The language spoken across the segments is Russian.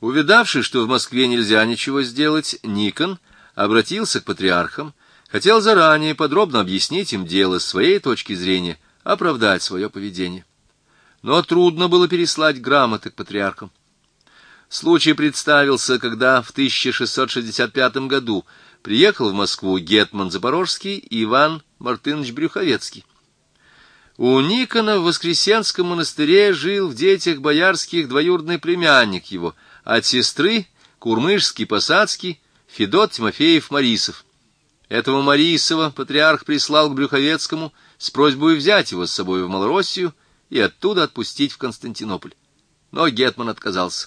Увидавши, что в Москве нельзя ничего сделать, Никон обратился к патриархам, хотел заранее подробно объяснить им дело с своей точки зрения, оправдать свое поведение. Но трудно было переслать грамоты к патриархам. Случай представился, когда в 1665 году приехал в Москву гетман Запорожский Иван Мартынович Брюховецкий. У Никона в Воскресенском монастыре жил в детях боярских двоюродный племянник его, от сестры Курмышский-Посадский Федот Тимофеев-Марисов. Этого Марисова патриарх прислал к Брюховецкому с просьбой взять его с собой в Малороссию и оттуда отпустить в Константинополь. Но гетман отказался.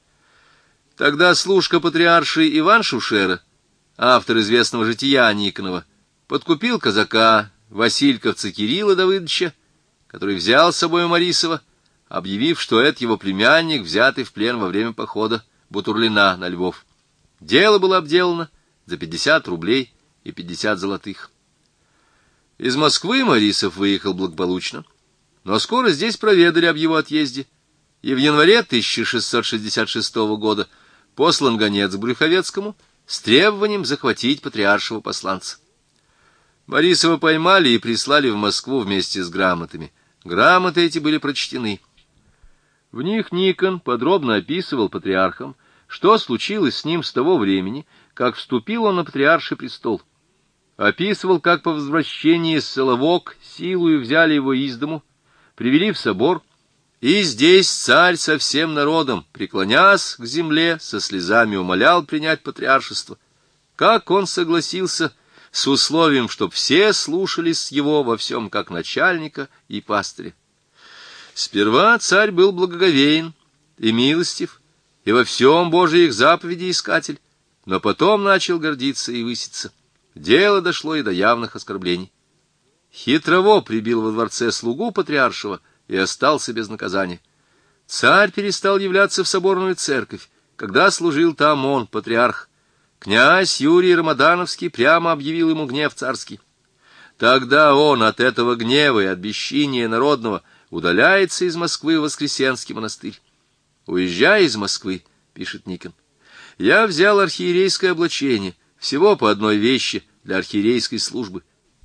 Тогда служка патриарши Иван Шушера, автор известного жития Никонова, подкупил казака васильковца Кирилла Давыдовича, который взял с собой Марисова, объявив, что это его племянник, взятый в плен во время похода Бутурлина на Львов. Дело было обделано за 50 рублей и 50 золотых. Из Москвы Марисов выехал благополучно, но скоро здесь проведали об его отъезде, и в январе 1666 года послан гонец к Брюховецкому с требованием захватить патриаршего посланца. Марисова поймали и прислали в Москву вместе с грамотами. Грамоты эти были прочтены. В них Никон подробно описывал патриархам, что случилось с ним с того времени, как вступил он на патриарший престол. Описывал, как по возвращении с Соловок силою взяли его из дому, привели в собор, и здесь царь со всем народом, преклонясь к земле, со слезами умолял принять патриаршество. Как он согласился с условием, чтоб все слушались его во всем как начальника и пастыря. Сперва царь был благоговеен и милостив, и во всем Божиих заповедей искатель, но потом начал гордиться и выситься. Дело дошло и до явных оскорблений. Хитрово прибил во дворце слугу патриаршего и остался без наказания. Царь перестал являться в соборную церковь, когда служил там он, патриарх. Князь Юрий Рамадановский прямо объявил ему гнев царский. Тогда он от этого гнева и от бесчиния народного удаляется из Москвы в Воскресенский монастырь. «Уезжая из Москвы, — пишет Никон, — я взял архиерейское облачение, всего по одной вещи для архиерейской службы.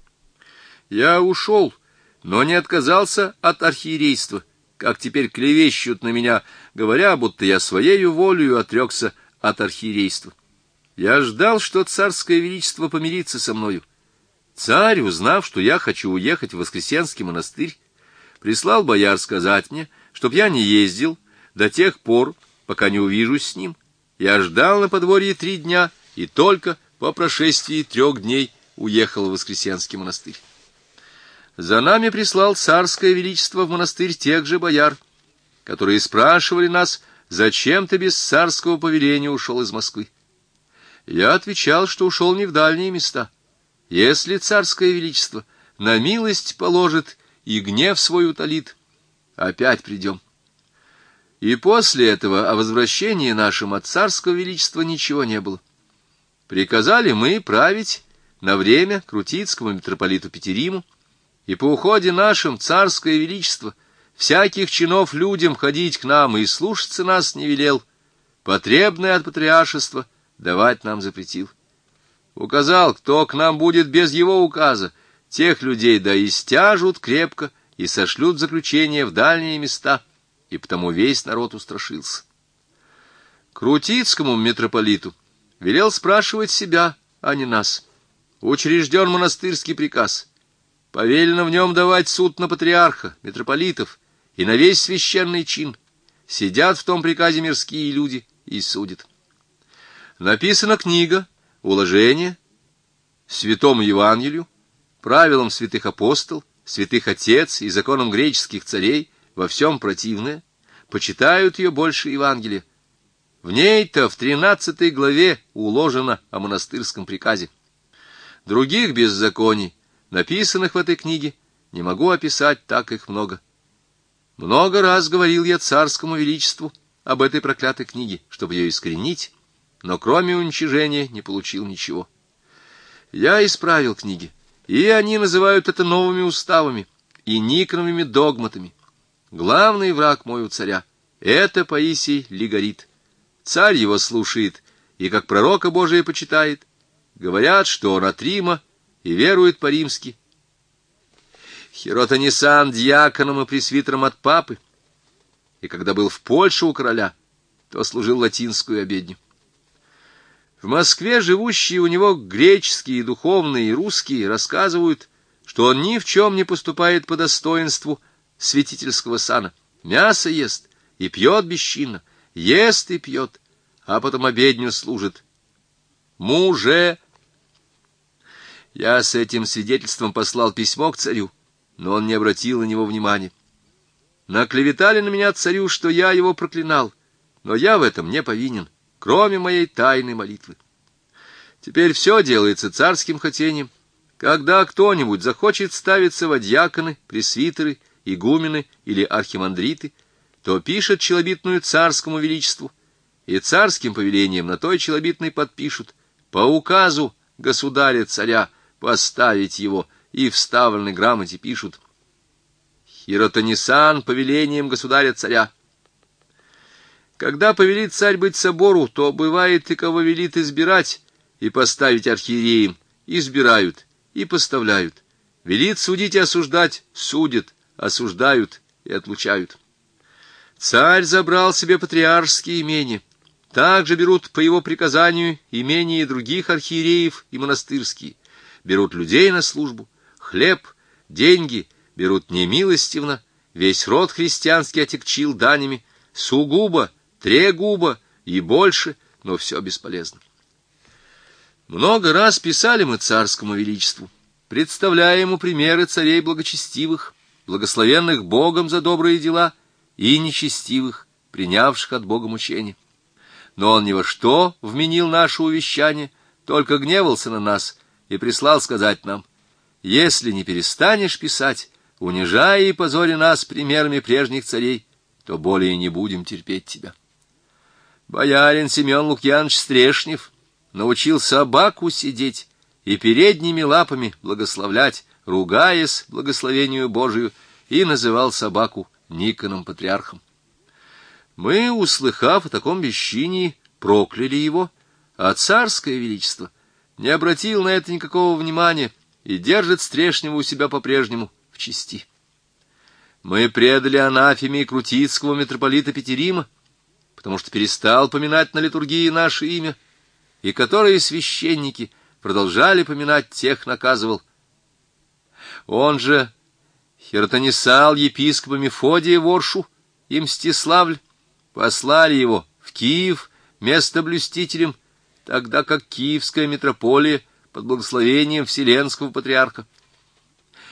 Я ушел, но не отказался от архиерейства, как теперь клевещут на меня, говоря, будто я своею волею отрекся от архиерейства. Я ждал, что царское величество помирится со мною. Царь, узнав, что я хочу уехать в Воскресенский монастырь, прислал бояр сказать мне, чтоб я не ездил до тех пор, пока не увижусь с ним. Я ждал на подворье 3 дня, и только по прошествии 3 дней уехал в Воскресенский монастырь. За нами прислал царское величество в монастырь тех же бояр, которые спрашивали нас, зачем ты без царского повеления ушел из Москвы. Я отвечал, что ушел не в дальние места. Если царское величество на милость положит и гнев свой утолит, опять придем. И после этого о возвращении нашем от царского величества ничего не было. Приказали мы править на время крутицкому митрополиту Петериму, и по уходе нашим царское величество всяких чинов людям ходить к нам и слушаться нас не велел, потребное от патриаршества давать нам запретил. Указал, кто к нам будет без его указа, тех людей да истяжут крепко и сошлют заключение в дальние места, и потому весь народ устрашился. Крутицкому митрополиту велел спрашивать себя, а не нас. Учрежден монастырский приказ. Повелено в нем давать суд на патриарха, митрополитов и на весь священный чин. Сидят в том приказе мирские люди и судят. Написана книга «Уложение», святому Евангелию, правилам святых апостол, святых отец и законам греческих царей, во всем противное, почитают ее больше Евангелия. В ней-то в 13 главе уложено о монастырском приказе. Других беззаконий, написанных в этой книге, не могу описать, так их много. Много раз говорил я царскому величеству об этой проклятой книге, чтобы ее искоренить, но кроме уничижения не получил ничего. Я исправил книги, и они называют это новыми уставами и Никоновыми догматами. Главный враг мой у царя — это Паисий Лигорит. Царь его слушает и как пророка Божия почитает. Говорят, что он от Рима и верует по-римски. Хиротонисан дьяконом и пресвитером от папы, и когда был в Польше у короля, то служил латинскую обедню. В Москве живущие у него греческие, духовные и русские рассказывают, что он ни в чем не поступает по достоинству святительского сана. Мясо ест и пьет бесчинно, ест и пьет, а потом обедню служит. Муже! Я с этим свидетельством послал письмо к царю, но он не обратил на него внимания. Наклеветали на меня царю, что я его проклинал, но я в этом не повинен, кроме моей тайной молитвы. Теперь все делается царским хотением. Когда кто-нибудь захочет ставиться во дьяконы, пресвитеры, игумены или архимандриты, то пишет челобитную царскому величеству, и царским повелением на той челобитной подпишут, по указу государя-царя поставить его, и в ставленной грамоте пишут: «Хиротонисан повелением государя-царя». Когда повелит царь быть собору, то бывает и кого велит избирать и поставить архиереем, избирают и поставляют. Велит судить и осуждать, судят, осуждают и отлучают. Царь забрал себе патриаршские имения. Также берут по его приказанию имения и других архиереев и монастырские. Берут людей на службу, хлеб, деньги, берут немилостивно, весь род христианский отягчил данями, сугубо, трегубо и больше, но все бесполезно. Много раз писали мы царскому величеству, представляя ему примеры царей благочестивых, благословенных Богом за добрые дела, и нечестивых, принявших от Бога мучения. Но он ни во что вменил наше увещание, только гневался на нас и прислал сказать нам: «Если не перестанешь писать, унижая и позоря нас примерами прежних царей, то более не будем терпеть тебя». Боярин Семен Лукьянович Стрешнев научил собаку сидеть и передними лапами благословлять, ругаясь благословению Божию, и называл собаку Никоном Патриархом. Мы, услыхав о таком бесчинии, прокляли его, а царское величество не обратил на это никакого внимания и держит Стрешнева у себя по-прежнему в чести. Мы предали анафеме крутицкого митрополита Петерима, потому что перестал поминать на литургии наше имя, и которые священники продолжали поминать, тех наказывал. Он же хиротонисал епископа Мефодия Воршу и Мстиславль, послали его в Киев местоблюстителем, тогда как Киевская митрополия под благословением Вселенского патриарха